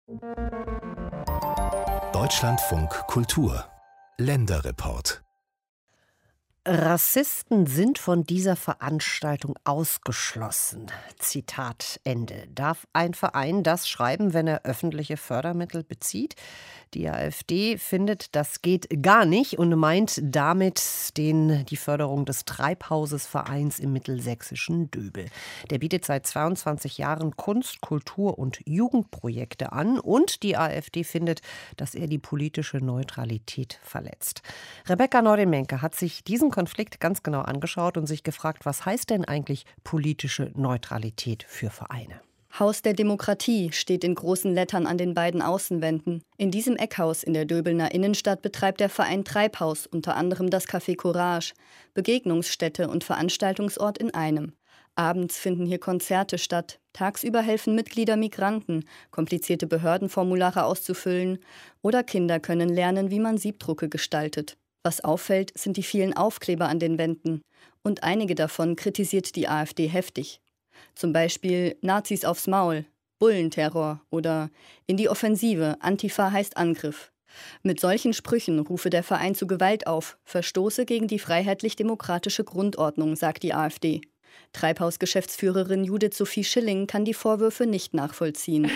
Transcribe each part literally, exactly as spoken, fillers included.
Deutschlandfunk Kultur Länderreport. Rassisten sind von dieser Veranstaltung ausgeschlossen. Zitat Ende. Darf ein Verein das schreiben, wenn er öffentliche Fördermittel bezieht? Die AfD findet, das geht gar nicht und meint damit den, die Förderung des Treibhausesvereins im mittelsächsischen Döbel. Der bietet seit zweiundzwanzig Jahren Kunst-, Kultur- und Jugendprojekte an und die AfD findet, dass er die politische Neutralität verletzt. Rebecca Nordemenke hat sich diesen Konflikt ganz genau angeschaut und sich gefragt, was heißt denn eigentlich politische Neutralität für Vereine? Haus der Demokratie steht in großen Lettern an den beiden Außenwänden. In diesem Eckhaus in der Döbelner Innenstadt betreibt der Verein Treibhaus unter anderem das Café Courage, Begegnungsstätte und Veranstaltungsort in einem. Abends finden hier Konzerte statt, tagsüber helfen Mitglieder Migranten, komplizierte Behördenformulare auszufüllen oder Kinder können lernen, wie man Siebdrucke gestaltet. Was auffällt, sind die vielen Aufkleber an den Wänden. Und einige davon kritisiert die AfD heftig. Zum Beispiel Nazis aufs Maul, Bullenterror oder in die Offensive, Antifa heißt Angriff. Mit solchen Sprüchen rufe der Verein zu Gewalt auf, verstoße gegen die freiheitlich-demokratische Grundordnung, sagt die AfD. Treibhaus-Geschäftsführerin Judith Sophie Schilling kann die Vorwürfe nicht nachvollziehen.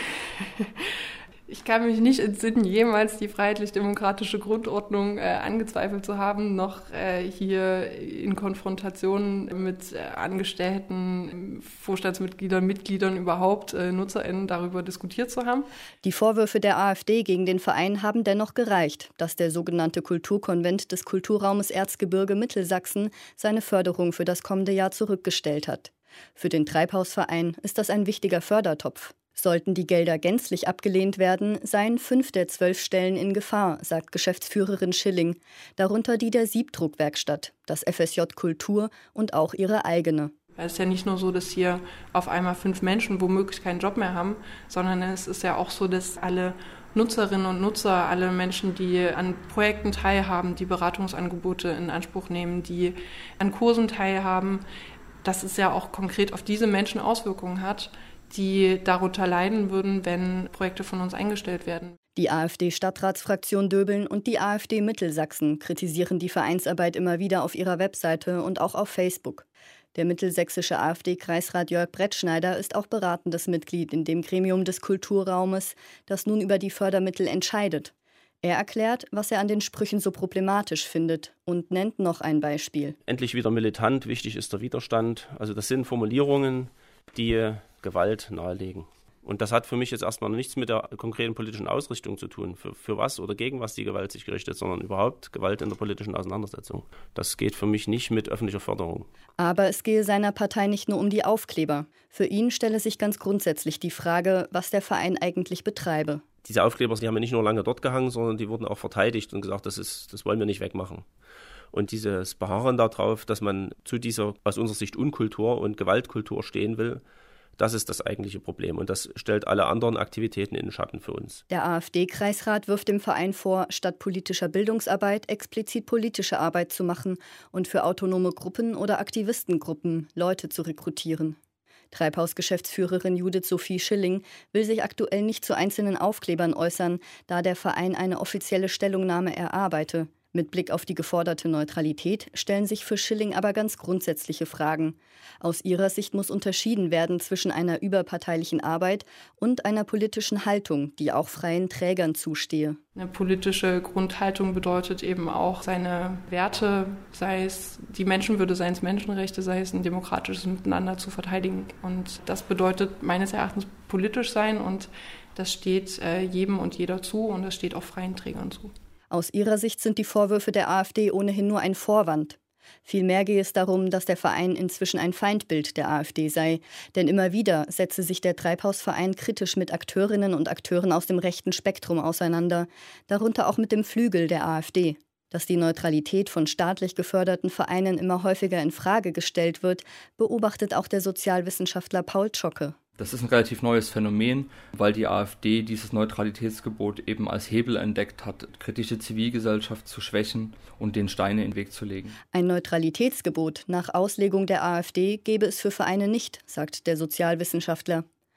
Ich kann mich nicht entsinnen, jemals die freiheitlich-demokratische Grundordnung äh, angezweifelt zu haben, noch äh, hier in Konfrontation mit äh, Angestellten, Vorstandsmitgliedern, Mitgliedern überhaupt, äh, NutzerInnen darüber diskutiert zu haben. Die Vorwürfe der AfD gegen den Verein haben dennoch gereicht, dass der sogenannte Kulturkonvent des Kulturraumes Erzgebirge Mittelsachsen seine Förderung für das kommende Jahr zurückgestellt hat. Für den Treibhausverein ist das ein wichtiger Fördertopf. Sollten die Gelder gänzlich abgelehnt werden, seien fünf der zwölf Stellen in Gefahr, sagt Geschäftsführerin Schilling, darunter die der Siebdruckwerkstatt, das F S J Kultur und auch ihre eigene. Es ist ja nicht nur so, dass hier auf einmal fünf Menschen womöglich keinen Job mehr haben, sondern es ist ja auch so, dass alle Nutzerinnen und Nutzer, alle Menschen, die an Projekten teilhaben, die Beratungsangebote in Anspruch nehmen, die an Kursen teilhaben, dass es ja auch konkret auf diese Menschen Auswirkungen hat, die darunter leiden würden, wenn Projekte von uns eingestellt werden. Die AfD-Stadtratsfraktion Döbeln und die AfD Mittelsachsen kritisieren die Vereinsarbeit immer wieder auf ihrer Webseite und auch auf Facebook. Der mittelsächsische AfD-Kreisrat Jörg Brettschneider ist auch beratendes Mitglied in dem Gremium des Kulturraumes, das nun über die Fördermittel entscheidet. Er erklärt, was er an den Sprüchen so problematisch findet und nennt noch ein Beispiel. Endlich wieder militant, wichtig ist der Widerstand. Also das sind Formulierungen, die Gewalt nahelegen. Und das hat für mich jetzt erstmal nichts mit der konkreten politischen Ausrichtung zu tun, für, für was oder gegen was die Gewalt sich gerichtet, sondern überhaupt Gewalt in der politischen Auseinandersetzung. Das geht für mich nicht mit öffentlicher Förderung. Aber es gehe seiner Partei nicht nur um die Aufkleber. Für ihn stelle sich ganz grundsätzlich die Frage, was der Verein eigentlich betreibe. Diese Aufkleber, die haben ja nicht nur lange dort gehangen, sondern die wurden auch verteidigt und gesagt, das ist, das wollen wir nicht wegmachen. Und dieses Beharren darauf, dass man zu dieser aus unserer Sicht Unkultur und Gewaltkultur stehen will, das ist das eigentliche Problem und das stellt alle anderen Aktivitäten in den Schatten für uns. Der AfD-Kreisrat wirft dem Verein vor, statt politischer Bildungsarbeit explizit politische Arbeit zu machen und für autonome Gruppen oder Aktivistengruppen Leute zu rekrutieren. Treibhaus-Geschäftsführerin Judith Sophie Schilling will sich aktuell nicht zu einzelnen Aufklebern äußern, da der Verein eine offizielle Stellungnahme erarbeite. Mit Blick auf die geforderte Neutralität stellen sich für Schilling aber ganz grundsätzliche Fragen. Aus ihrer Sicht muss unterschieden werden zwischen einer überparteilichen Arbeit und einer politischen Haltung, die auch freien Trägern zustehe. Eine politische Grundhaltung bedeutet eben auch, seine Werte, sei es die Menschenwürde, sei es Menschenrechte, sei es ein demokratisches Miteinander zu verteidigen. Und das bedeutet meines Erachtens politisch sein und das steht äh, jedem und jeder zu und das steht auch freien Trägern zu. Aus ihrer Sicht sind die Vorwürfe der AfD ohnehin nur ein Vorwand. Vielmehr gehe es darum, dass der Verein inzwischen ein Feindbild der AfD sei. Denn immer wieder setze sich der Treibhausverein kritisch mit Akteurinnen und Akteuren aus dem rechten Spektrum auseinander, darunter auch mit dem Flügel der AfD. Dass die Neutralität von staatlich geförderten Vereinen immer häufiger in Frage gestellt wird, beobachtet auch der Sozialwissenschaftler Paul Zschocke. Das ist ein relativ neues Phänomen, weil die AfD dieses Neutralitätsgebot eben als Hebel entdeckt hat, kritische Zivilgesellschaft zu schwächen und den Steine in den Weg zu legen. Ein Neutralitätsgebot nach Auslegung der AfD gäbe es für Vereine nicht, sagt der Sozialwissenschaftler.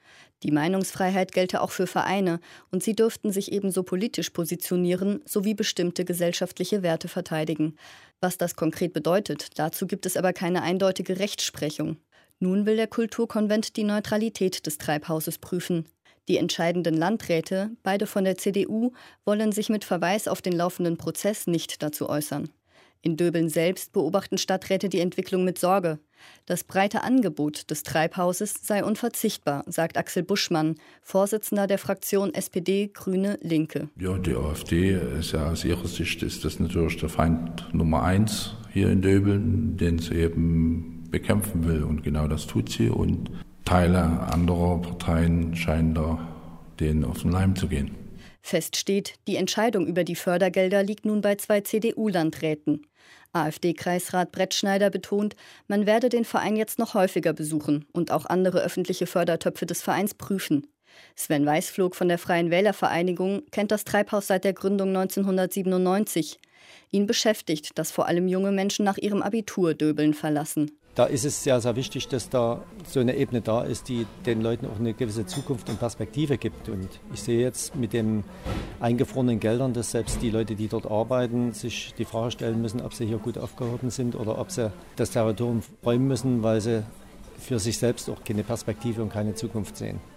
Die Meinungsfreiheit gelte auch für Vereine und sie dürften sich ebenso politisch positionieren sowie bestimmte gesellschaftliche Werte verteidigen. Was das konkret bedeutet, dazu gibt es aber keine eindeutige Rechtsprechung. Nun will der Kulturkonvent die Neutralität des Treibhauses prüfen. Die entscheidenden Landräte, beide von der C D U, wollen sich mit Verweis auf den laufenden Prozess nicht dazu äußern. In Döbeln selbst beobachten Stadträte die Entwicklung mit Sorge. Das breite Angebot des Treibhauses sei unverzichtbar, sagt Axel Buschmann, Vorsitzender der Fraktion S P D, Grüne, Linke. Ja, die AfD ist ja aus ihrer Sicht ist das natürlich der Feind Nummer eins hier in Döbeln, den sie eben bekämpfen will. Und genau das tut sie. Und Teile anderer Parteien scheinen da denen auf den Leim zu gehen. Fest steht, die Entscheidung über die Fördergelder liegt nun bei zwei C D U-Landräten. AfD-Kreisrat Brettschneider betont, man werde den Verein jetzt noch häufiger besuchen und auch andere öffentliche Fördertöpfe des Vereins prüfen. Sven Weißflog von der Freien Wählervereinigung kennt das Treibhaus seit der Gründung neunzehnhundertsiebenundneunzig. Ihn beschäftigt, dass vor allem junge Menschen nach ihrem Abitur Döbeln verlassen. Da ist es sehr, sehr wichtig, dass da so eine Ebene da ist, die den Leuten auch eine gewisse Zukunft und Perspektive gibt. Und ich sehe jetzt mit den eingefrorenen Geldern, dass selbst die Leute, die dort arbeiten, sich die Frage stellen müssen, ob sie hier gut aufgehoben sind oder ob sie das Territorium räumen müssen, weil sie für sich selbst auch keine Perspektive und keine Zukunft sehen.